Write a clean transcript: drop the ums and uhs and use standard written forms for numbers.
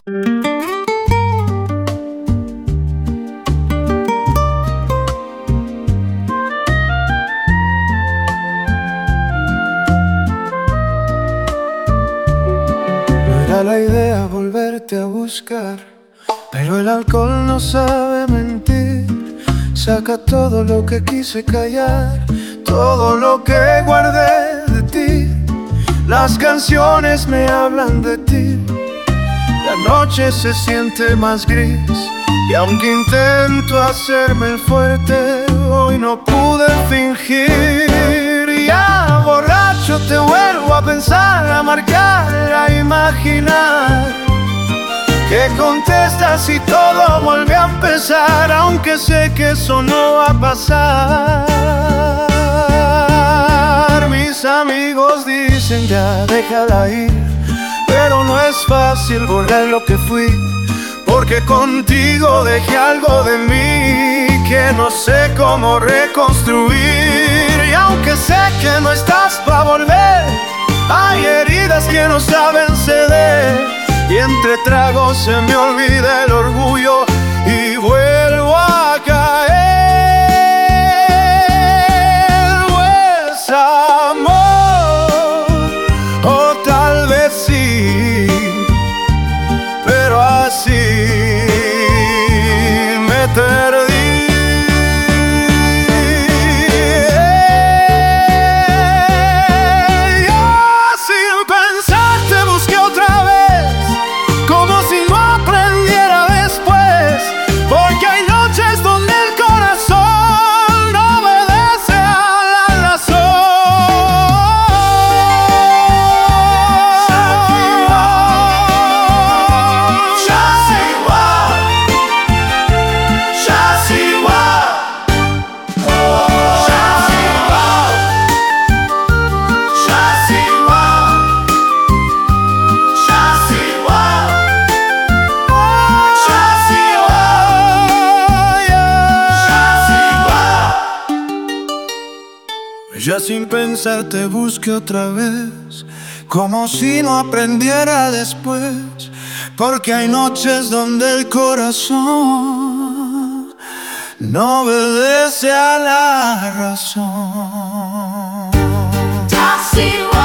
No era la idea volverte a buscar, pero el alcohol no sabe mentir. Saca todo lo que quise callar, todo lo que guardé de ti. Las canciones me hablan de ti. La noche se siente más gris, y aunque intento hacerme el fuerte, hoy no pude fingir. Ya borracho te vuelvo a pensar, a marcar, a imaginar que contestas y todo vuelve a empezar, aunque sé que eso no va a pasar. Mis amigos dicen ya déjala ir, pero no es fácil borrar lo que fui, porque contigo dejé algo de mí que no sé cómo reconstruir. Y aunque sé que no estás pa' volver, hay heridas que no saben ceder, y entre tragos se me olvida el orgullo y vuelvo a caer. ¿O es amor? O tal vez sí, pero así me perdí. Yo sin pensar te busqué otra vez, como si no aprendiera después, porque hay noches donde el corazón no obedece a la Ya sin pensar te busqué otra vez, como si no aprendiera después, porque hay noches donde el corazón no obedece a la razón.